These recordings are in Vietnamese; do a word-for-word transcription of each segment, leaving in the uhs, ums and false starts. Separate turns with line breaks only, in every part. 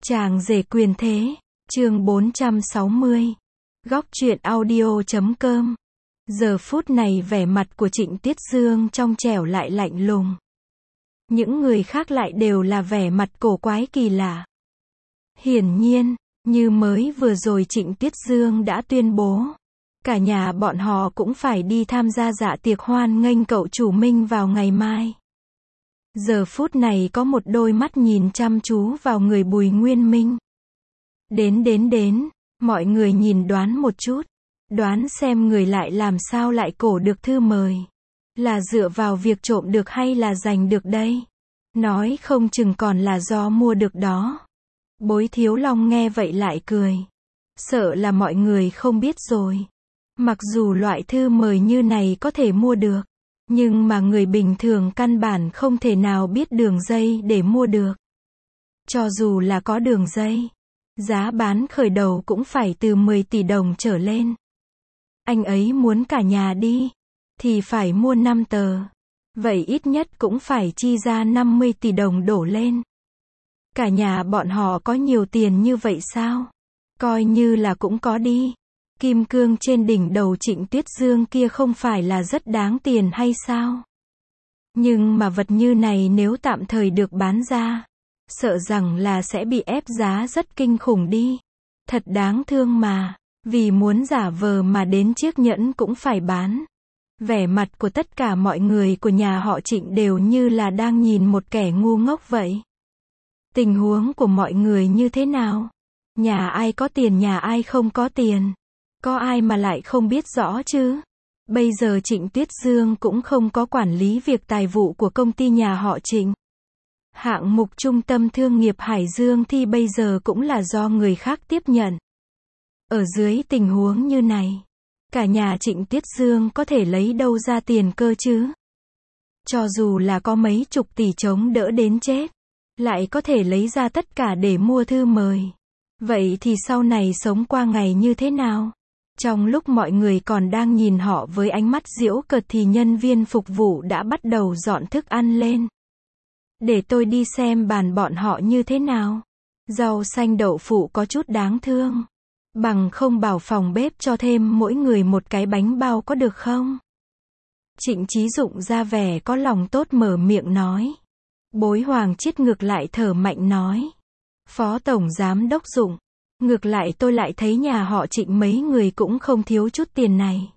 Chàng rể quyền thế, chương bốn trăm sáu mươi. Góc truyện audio chấm com. Giờ phút này vẻ mặt của Trịnh Tiết Dương trong trẻo lại lạnh lùng. Những người khác lại đều là vẻ mặt cổ quái kỳ lạ. Hiển nhiên, như mới vừa rồi Trịnh Tiết Dương đã tuyên bố, cả nhà bọn họ cũng phải đi tham gia dạ tiệc hoan nghênh cậu chủ Minh vào ngày mai. Giờ phút này có một đôi mắt nhìn chăm chú vào người Bùi Nguyên Minh. Đến đến đến, mọi người nhìn đoán một chút, đoán xem người lại làm sao lại cổ được thư mời. Là dựa vào việc trộm được hay là giành được đây? Nói không chừng còn là do mua được đó. Bối Thiếu Long nghe vậy lại cười. Sợ là mọi người không biết rồi. Mặc dù loại thư mời như này có thể mua được, nhưng mà người bình thường căn bản không thể nào biết đường dây để mua được. Cho dù là có đường dây, giá bán khởi đầu cũng phải từ mười tỷ đồng trở lên. Anh ấy muốn cả nhà đi, thì phải mua năm tờ. Vậy ít nhất cũng phải chi ra năm mươi tỷ đồng đổ lên. Cả nhà bọn họ có nhiều tiền như vậy sao? Coi như là cũng có đi. Kim cương trên đỉnh đầu Trịnh Tiết Dương kia không phải là rất đáng tiền hay sao? Nhưng mà vật như này nếu tạm thời được bán ra, sợ rằng là sẽ bị ép giá rất kinh khủng đi. Thật đáng thương mà, vì muốn giả vờ mà đến chiếc nhẫn cũng phải bán. Vẻ mặt của tất cả mọi người của nhà họ Trịnh đều như là đang nhìn một kẻ ngu ngốc vậy. Tình huống của mọi người như thế nào? Nhà ai có tiền, nhà ai không có tiền? Có ai mà lại không biết rõ chứ? Bây giờ Trịnh Tiết Dương cũng không có quản lý việc tài vụ của công ty nhà họ Trịnh. Hạng mục trung tâm thương nghiệp Hải Dương thì bây giờ cũng là do người khác tiếp nhận. Ở dưới tình huống như này, cả nhà Trịnh Tiết Dương có thể lấy đâu ra tiền cơ chứ? Cho dù là có mấy chục tỷ chống đỡ đến chết, lại có thể lấy ra tất cả để mua thư mời. Vậy thì sau này sống qua ngày như thế nào? Trong lúc mọi người còn đang nhìn họ với ánh mắt giễu cợt thì nhân viên phục vụ đã bắt đầu dọn thức ăn lên. Để tôi đi xem bàn bọn họ như thế nào. Rau xanh đậu phụ có chút đáng thương. Bằng không bảo phòng bếp cho thêm mỗi người một cái bánh bao có được không? Trịnh Chí Dụng ra vẻ có lòng tốt mở miệng nói. Bối Hoàng Chiết ngược lại thở mạnh nói. Phó Tổng Giám Đốc Dụng, ngược lại tôi lại thấy nhà họ Trịnh mấy người cũng không thiếu chút tiền này.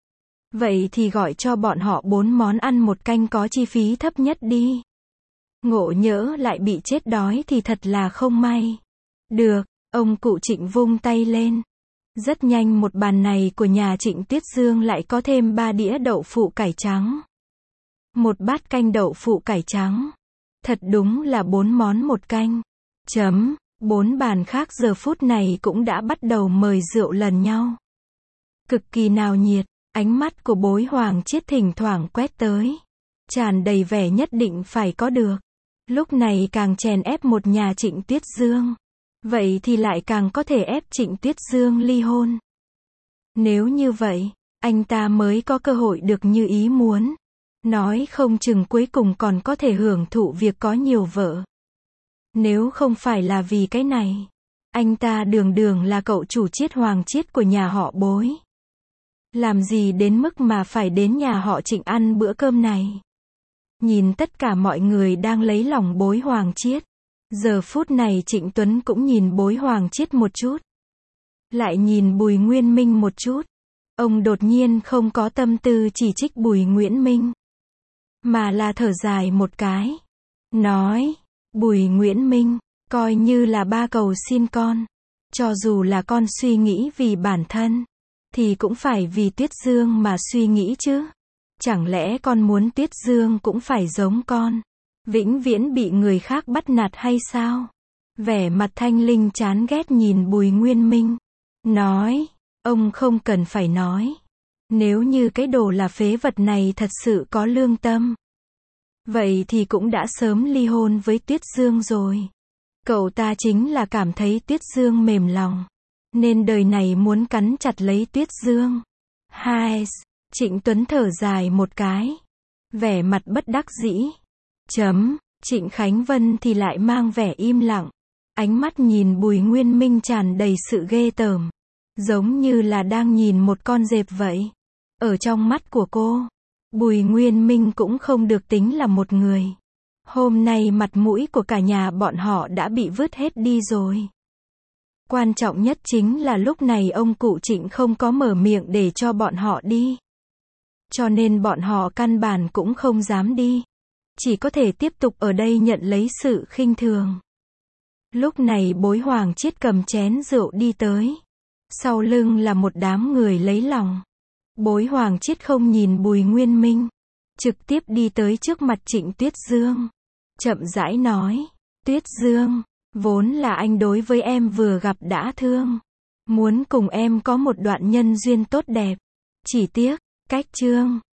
Vậy thì gọi cho bọn họ bốn món ăn một canh có chi phí thấp nhất đi. Ngộ nhỡ lại bị chết đói thì thật là không may. Được, ông cụ Trịnh vung tay lên. Rất nhanh một bàn này của nhà Trịnh Tiết Dương lại có thêm ba đĩa đậu phụ cải trắng. Một bát canh đậu phụ cải trắng. Thật đúng là bốn món một canh. Chấm. Bốn bàn khác giờ phút này cũng đã bắt đầu mời rượu lần nhau. Cực kỳ náo nhiệt, ánh mắt của Bối Hoàng Chiết thỉnh thoảng quét tới. Tràn đầy vẻ nhất định phải có được. Lúc này càng chèn ép một nhà Trịnh Tiết Dương. Vậy thì lại càng có thể ép Trịnh Tiết Dương ly hôn. Nếu như vậy, anh ta mới có cơ hội được như ý muốn. Nói không chừng cuối cùng còn có thể hưởng thụ việc có nhiều vợ. Nếu không phải là vì cái này, anh ta đường đường là cậu chủ Chiết Hoàng Chiết của nhà họ Bối. Làm gì đến mức mà phải đến nhà họ Trịnh ăn bữa cơm này? Nhìn tất cả mọi người đang lấy lòng Bối Hoàng Chiết. Giờ phút này Trịnh Tuấn cũng nhìn Bối Hoàng Chiết một chút. Lại nhìn Bùi Nguyên Minh một chút. Ông đột nhiên không có tâm tư chỉ trích Bùi Nguyễn Minh, mà là thở dài một cái. Nói, Bùi Nguyễn Minh, coi như là ba cầu xin con. Cho dù là con suy nghĩ vì bản thân, thì cũng phải vì Tuyết Dương mà suy nghĩ chứ. Chẳng lẽ con muốn Tuyết Dương cũng phải giống con, vĩnh viễn bị người khác bắt nạt hay sao? Vẻ mặt Thanh Linh chán ghét nhìn Bùi Nguyên Minh. Nói, ông không cần phải nói. Nếu như cái đồ là phế vật này thật sự có lương tâm, vậy thì cũng đã sớm ly hôn với Tuyết Dương rồi. Cậu ta chính là cảm thấy Tuyết Dương mềm lòng, nên đời này muốn cắn chặt lấy Tuyết Dương. Hai, Trịnh Tuấn thở dài một cái. Vẻ mặt bất đắc dĩ. Chấm, Trịnh Khánh Vân thì lại mang vẻ im lặng. Ánh mắt nhìn Bùi Nguyên Minh tràn đầy sự ghê tởm. Giống như là đang nhìn một con dẹp vậy. Ở trong mắt của cô, Bùi Nguyên Minh cũng không được tính là một người. Hôm nay mặt mũi của cả nhà bọn họ đã bị vứt hết đi rồi. Quan trọng nhất chính là lúc này ông cụ Trịnh không có mở miệng để cho bọn họ đi. Cho nên bọn họ căn bản cũng không dám đi. Chỉ có thể tiếp tục ở đây nhận lấy sự khinh thường. Lúc này Bối Hoàng Chiết cầm chén rượu đi tới. Sau lưng là một đám người lấy lòng. Bối Hoàng Chiết không nhìn Bùi Nguyên Minh. Trực tiếp đi tới trước mặt Trịnh Tuyết Dương. Chậm rãi nói. Tuyết Dương, vốn là anh đối với em vừa gặp đã thương. Muốn cùng em có một đoạn nhân duyên tốt đẹp. Chỉ tiếc, cách chương.